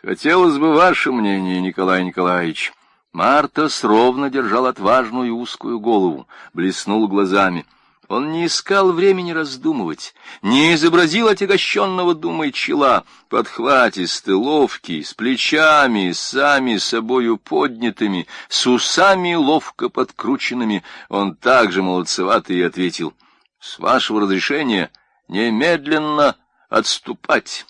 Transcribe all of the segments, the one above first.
Хотелось бы ваше мнение, Николай Николаевич. Мартас ровно держал отважную и узкую голову, блеснул глазами. Он не искал времени раздумывать, не изобразил отягощенного думой чела, подхватистый, ловкий, с плечами, сами собою поднятыми, с усами ловко подкрученными. Он также молодцевато и ответил: «С вашего разрешения немедленно отступать».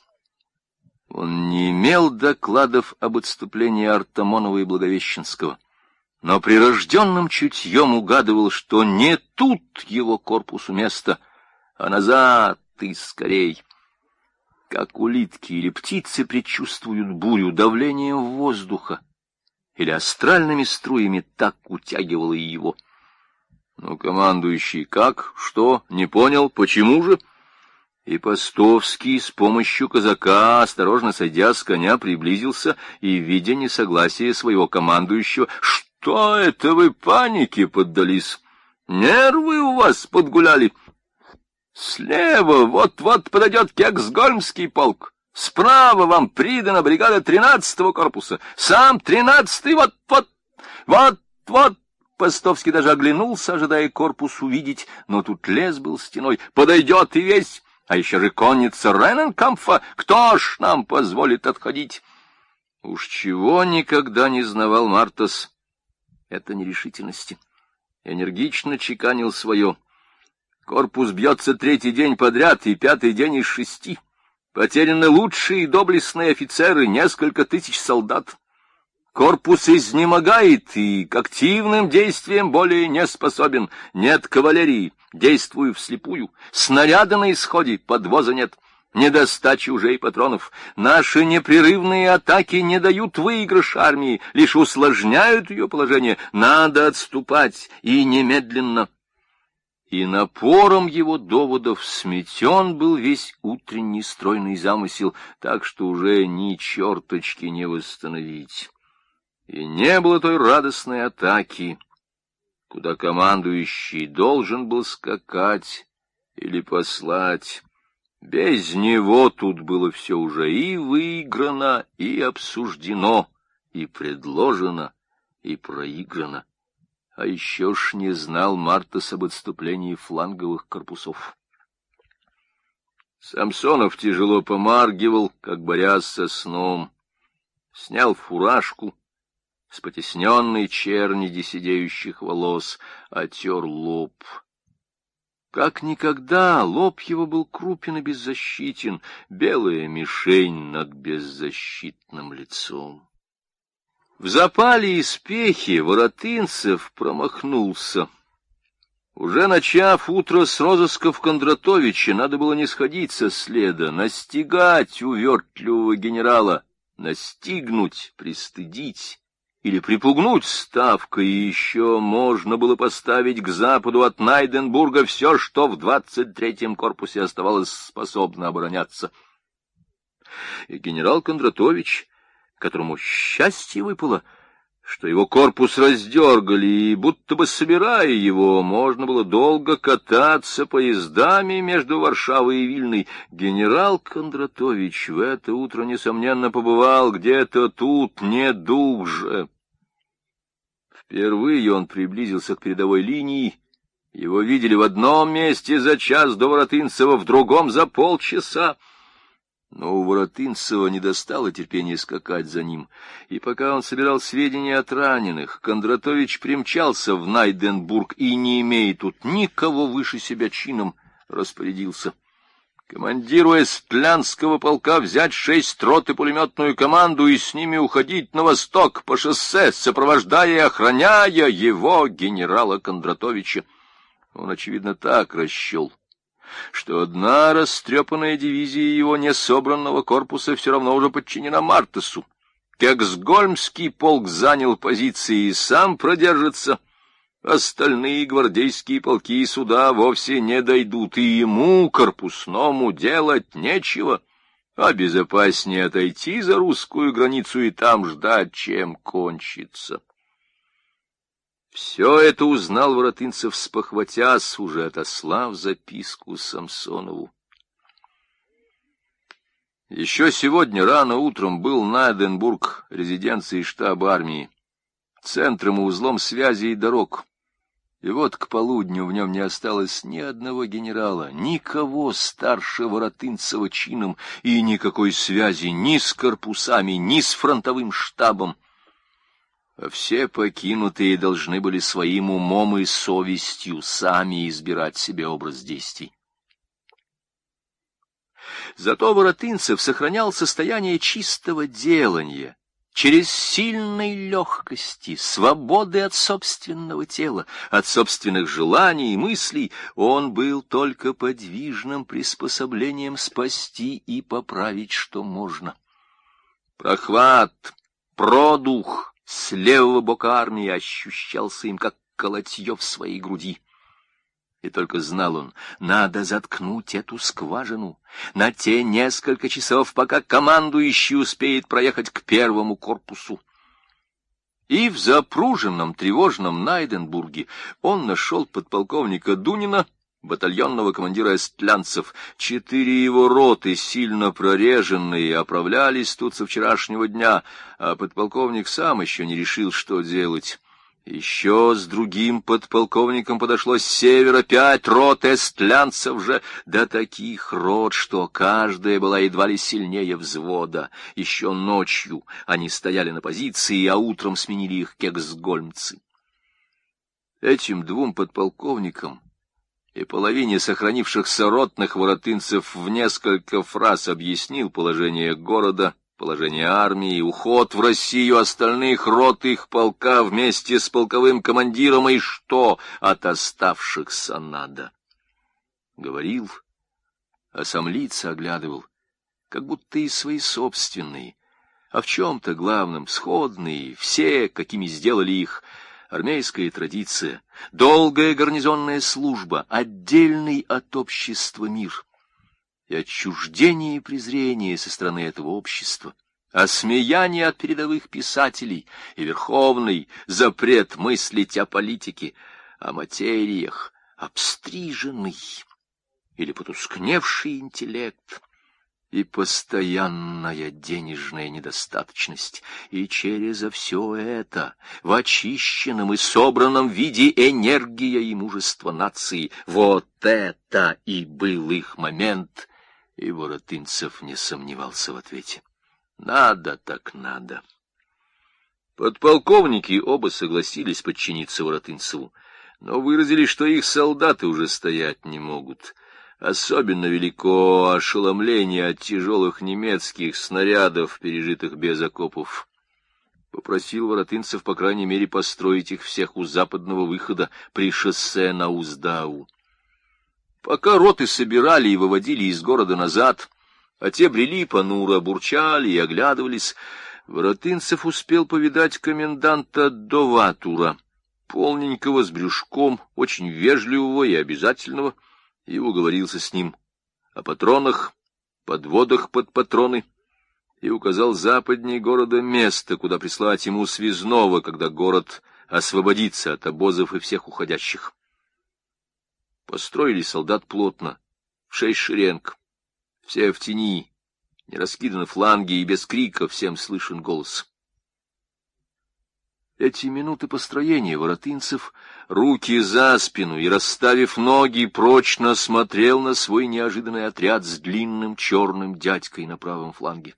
Он не имел докладов об отступлении Артамонова и Благовещенского, но прирожденным чутьем угадывал, что не тут его корпусу место, а назад и скорей. Как улитки или птицы предчувствуют бурю давлением воздуха или астральными струями, так утягивало и его. Но командующий как? Что? Не понял? Почему же? И Постовский с помощью казака, осторожно сойдя с коня, приблизился и, видя несогласие своего командующего: «Что это вы панике поддались? Нервы у вас подгуляли. Слева вот-вот подойдет Кексгольмский полк. Справа вам придана бригада 13-го корпуса. Сам 13-й вот-вот. Постовский даже оглянулся, ожидая корпус увидеть, но тут лес был стеной. Подойдет и весь. А еще же конница Рененкамфа. Кто ж нам позволит отходить?» Уж чего никогда не знавал Мартас, это нерешительности. Энергично чеканил свое. Корпус бьется 3-й день подряд и 5-й день из 6. Потеряны лучшие и доблестные офицеры, несколько тысяч солдат. Корпус изнемогает и к активным действиям более не способен. Нет кавалерии, действую вслепую. Снаряда на исходе, подвоза нет. Недостачи уже и патронов. Наши непрерывные атаки не дают выигрыш армии, лишь усложняют ее положение. Надо отступать, и немедленно. И напором его доводов сметен был весь утренний стройный замысел, так что уже ни черточки не восстановить. И не было той радостной атаки, куда командующий должен был скакать или послать. Без него тут было все уже и выиграно, и обсуждено, и предложено, и проиграно. А еще ж не знал Мартас об отступлении фланговых корпусов. Самсонов тяжело помаргивал, как борясь со сном, снял фуражку с потесненной черниди сидеющих волос, отер лоб. Как никогда лоб его был крупен и беззащитен, белая мишень над беззащитным лицом. В запале и спехе Воротынцев промахнулся. Уже начав утро с розысков Кондратовича, надо было не сходить со следа, настигать увертливого генерала, настигнуть, пристыдить или припугнуть ставкой, и еще можно было поставить к западу от Найденбурга все, что в 23-м корпусе оставалось способно обороняться. И генерал Кондратович, которому счастье выпало, что его корпус раздергали, и будто бы собирая его, можно было долго кататься поездами между Варшавой и Вильной. Генерал Кондратович в это утро, несомненно, побывал где-то тут, не дух же. Впервые он приблизился к передовой линии. Его видели в одном месте за час до Воротынцева, в другом за полчаса. Но у Воротынцева не достало терпения скакать за ним, и пока он собирал сведения от раненых, Кондратович примчался в Найденбург и, не имея тут никого выше себя чином, распорядился: командиру Эстлянского полка взять 6 рот и пулеметную команду и с ними уходить на восток по шоссе, сопровождая и охраняя его, генерала Кондратовича. Он, очевидно, так расчел, что одна растрепанная дивизия его несобранного корпуса все равно уже подчинена Мартасу. Кексгольмский полк занял позиции и сам продержится. Остальные гвардейские полки и суда вовсе не дойдут, и ему, корпусному, делать нечего, а безопаснее отойти за русскую границу и там ждать, чем кончится. Все это узнал Воротынцев, спохватясь, уже отослав записку Самсонову. Еще сегодня рано утром был Найденбург резиденцией штаба армии, центром и узлом связи и дорог. И вот к полудню в нем не осталось ни одного генерала, никого старше Воротынцева чином и никакой связи ни с корпусами, ни с фронтовым штабом. А все покинутые должны были своим умом и совестью сами избирать себе образ действий. Зато Воротынцев сохранял состояние чистого делания, через сильной легкости, свободы от собственного тела, от собственных желаний и мыслей. Он был только подвижным приспособлением спасти и поправить, что можно. Прохват, продух с левого бока армии ощущался им, как колотье в своей груди. И только знал он, надо заткнуть эту скважину на те несколько часов, пока командующий успеет проехать к первому корпусу. И в запруженном тревожном Найденбурге он нашел подполковника Дунина, батальонного командира эстлянцев. 4 его роты, сильно прореженные, оправлялись тут со вчерашнего дня, а подполковник сам еще не решил, что делать. Еще с другим подполковником подошло с севера 5 рот эстлянцев же, до таких рот, что каждая была едва ли сильнее взвода. Еще ночью они стояли на позиции, а утром сменили их кексгольмцы. Этим 2 подполковникам и половине сохранившихся ротных Воротынцев в несколько фраз объяснил положение города, положение армии, уход в Россию остальных рот их полка вместе с полковым командиром и что от оставшихся надо. Говорил, а сам лица оглядывал, как будто и свои собственные, а в чем-то главном сходные, все, какими сделали их армейская традиция, долгая гарнизонная служба, отдельный от общества мир. И отчуждение и презрение со стороны этого общества, осмеяние от передовых писателей и верховный запрет мыслить о политике, о материях, обстриженный или потускневший интеллект, и постоянная денежная недостаточность, и через все это в очищенном и собранном виде энергия и мужество нации. Вот это и был их момент. И Воротынцев не сомневался в ответе. Надо так надо. Подполковники оба согласились подчиниться Воротынцеву, но выразили, что их солдаты уже стоять не могут. Особенно велико ошеломление от тяжелых немецких снарядов, пережитых без окопов. Попросил Воротынцев, по крайней мере, построить их всех у западного выхода при шоссе на Уздау. Пока роты собирали и выводили из города назад, а те брели понуро, бурчали и оглядывались, Воротынцев успел повидать коменданта Доватура, полненького, с брюшком, очень вежливого и обязательного, и уговорился с ним о патронах, подводах под патроны, и указал западнее города место, куда прислать ему связного, когда город освободится от обозов и всех уходящих. Построили солдат плотно, в 6 шеренг, все в тени, не раскиданы фланги, и без крика всем слышен голос. Эти минуты построения Воротынцев, руки за спину и, расставив ноги, прочно смотрел на свой неожиданный отряд с длинным черным дядькой на правом фланге.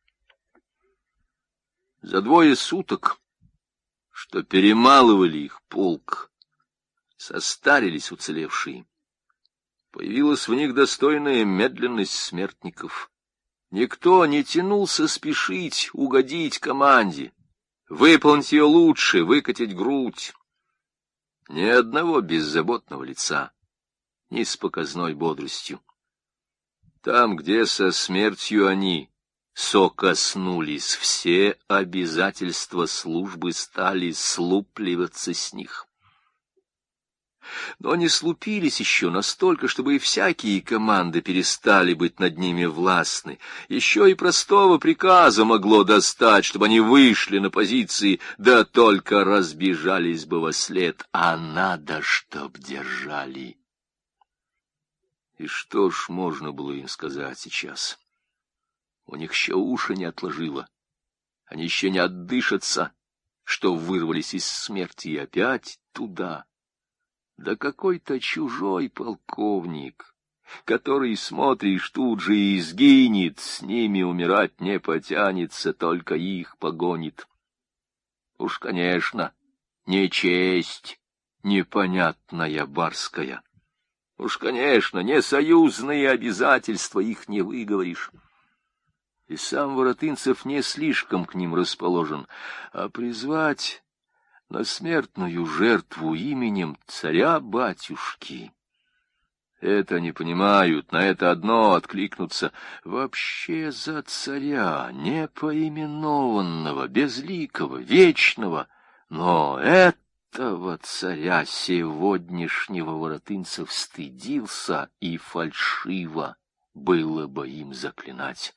За 2 суток, что перемалывали их полк, состарились уцелевшие. Появилась в них достойная медленность смертников. Никто не тянулся спешить, угодить команде, выполнить ее лучше, выкатить грудь. Ни одного беззаботного лица, ни с показной бодростью. Там, где со смертью они сокоснулись, все обязательства службы стали слупливаться с них. Но не слупились еще настолько, чтобы и всякие команды перестали быть над ними властны. Еще и простого приказа могло достать, чтобы они вышли на позиции, да только разбежались бы вослед, а надо, чтоб держали. И что ж можно было им сказать сейчас? У них еще уши не отложило. Они еще не отдышатся, что вырвались из смерти и опять туда. Да какой-то чужой полковник, который, смотришь, тут же и сгинет, с ними умирать не потянется, только их погонит. Уж, конечно, не честь непонятная барская. Уж, конечно, не союзные обязательства, их не выговоришь. И сам Воротынцев не слишком к ним расположен, а призвать на смертную жертву именем царя-батюшки. Это не понимают, на это одно откликнутся. Вообще за царя, не поименованного, безликого, вечного, но этого царя сегодняшнего Воротынцев стыдился, и фальшиво было бы им заклинать.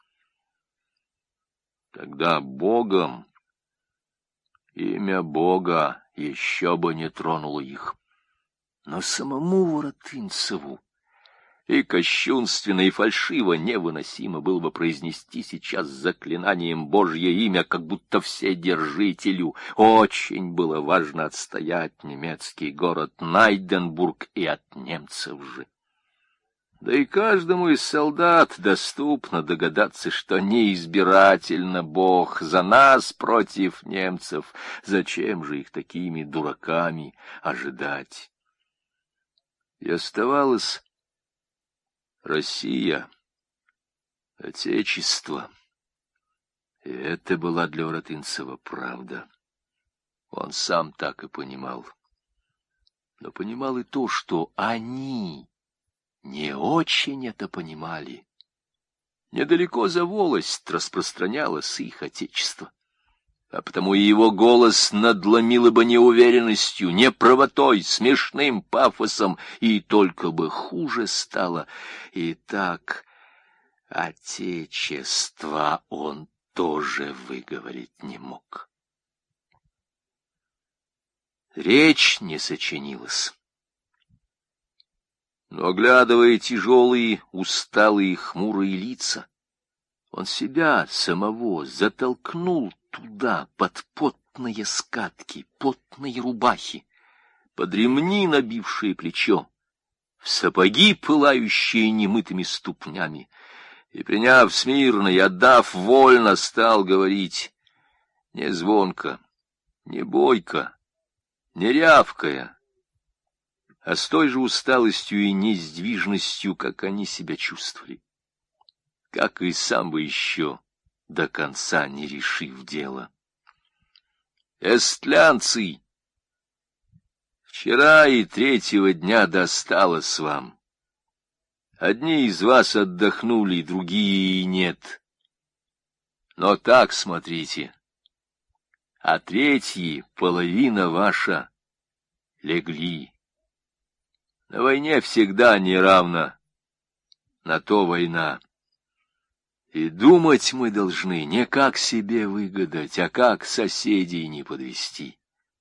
Тогда Богом, имя Бога еще бы не тронуло их. Но самому Воротынцеву и кощунственно, и фальшиво невыносимо было бы произнести сейчас заклинанием Божье имя, как будто Вседержителю. Очень было важно отстоять немецкий город Найденбург и от немцев же. Да и каждому из солдат доступно догадаться, что неизбирательно Бог за нас против немцев. Зачем же их такими дураками ожидать? И оставалась Россия, Отечество. И это была для Воротынцева правда. Он сам так и понимал. Но понимал и то, что они не очень это понимали. Недалеко за волость распространялось их отечество. А потому и его голос надломило бы неуверенностью, неправотой, смешным пафосом, и только бы хуже стало. И так отечество он тоже выговорить не мог. Речь не сочинилась. Но, оглядывая тяжелые, усталые, хмурые лица, он себя самого затолкнул туда, под потные скатки, потные рубахи, под ремни, набившие плечо, в сапоги, пылающие немытыми ступнями, и, приняв смирно и отдав вольно, стал говорить не звонко, не бойко, не рявкая, а с той же усталостью и несдвижностью, как они себя чувствовали, как и сам бы еще до конца не решив дело. Эстлянцы, вчера и третьего дня досталось вам. Одни из вас отдохнули, другие и нет. Но так смотрите, а третьи, половина ваша, легли. На войне всегда неравно, на то война. И думать мы должны не как себе выгадать, а как соседей не подвести.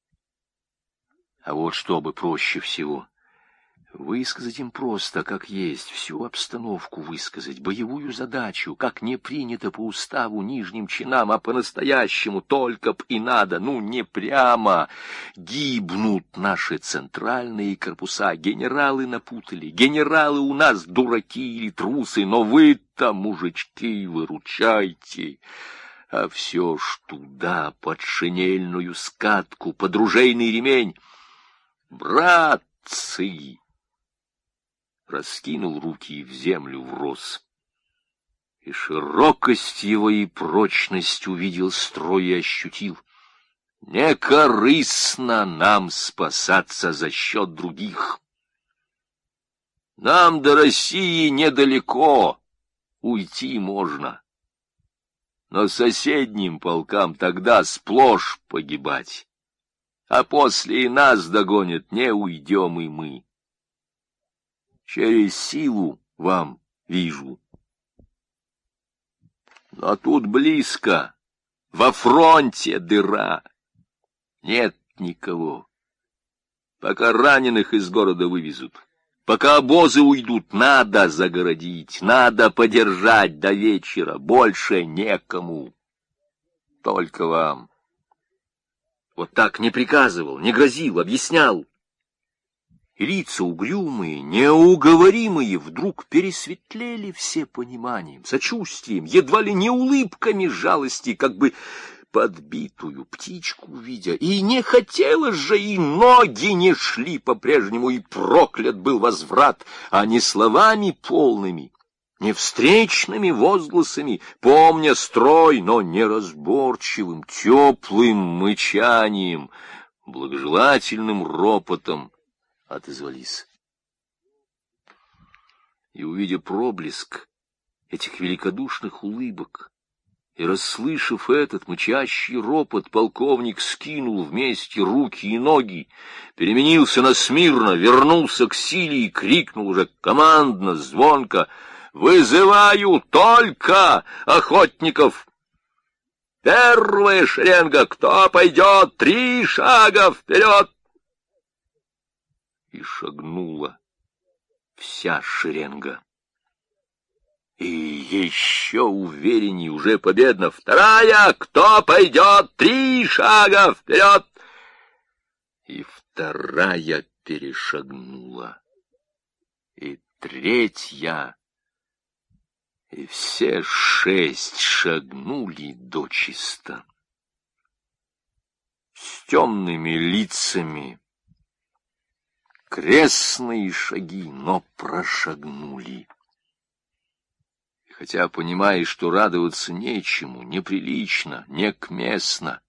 А вот чтобы проще всего высказать им просто, как есть, всю обстановку высказать, боевую задачу, как не принято по уставу нижним чинам, а по-настоящему только б и надо, ну, не прямо. Гибнут наши центральные корпуса, генералы напутали, генералы у нас дураки или трусы, но вы-то, мужички, выручайте. А все ж туда, под шинельную скатку, под ружейный ремень. Братцы! Раскинул руки и в землю врос. И широкость его, и прочность увидел строй и ощутил. Не корыстно нам спасаться за счет других. Нам до России недалеко, уйти можно. Но соседним полкам тогда сплошь погибать. А после и нас догонят, не уйдем и мы. Через силу вам вижу. Но тут близко, во фронте дыра. Нет никого. Пока раненых из города вывезут, Пока обозы уйдут, надо загородить, надо подержать до вечера, больше некому. Только вам. Вот так не приказывал, не грозил, объяснял. И лица угрюмые, неуговоримые вдруг пересветлели все пониманием, сочувствием, едва ли не улыбками жалости, как бы подбитую птичку видя. И не хотелось же, и ноги не шли по-прежнему, и проклят был возврат, а не словами полными, не встречными возгласами, помня строй, но неразборчивым, теплым мычанием, благожелательным ропотом отозвались. И, увидя проблеск этих великодушных улыбок, и, расслышав этот мычащий ропот, полковник скинул вместе руки и ноги, переменился на смирно, вернулся к силе и крикнул уже командно, звонко: «Вызываю только охотников! Первая шеренга! Кто пойдет? 3 шага вперед!» И шагнула вся шеренга. И еще уверенней, уже победно: «Вторая! Кто пойдет? 3 шага вперед!» И вторая перешагнула, и третья, и все 6 шагнули дочисто. С темными лицами, крестные шаги, но прошагнули. Хотя, понимая, что радоваться нечему, неприлично, некместно,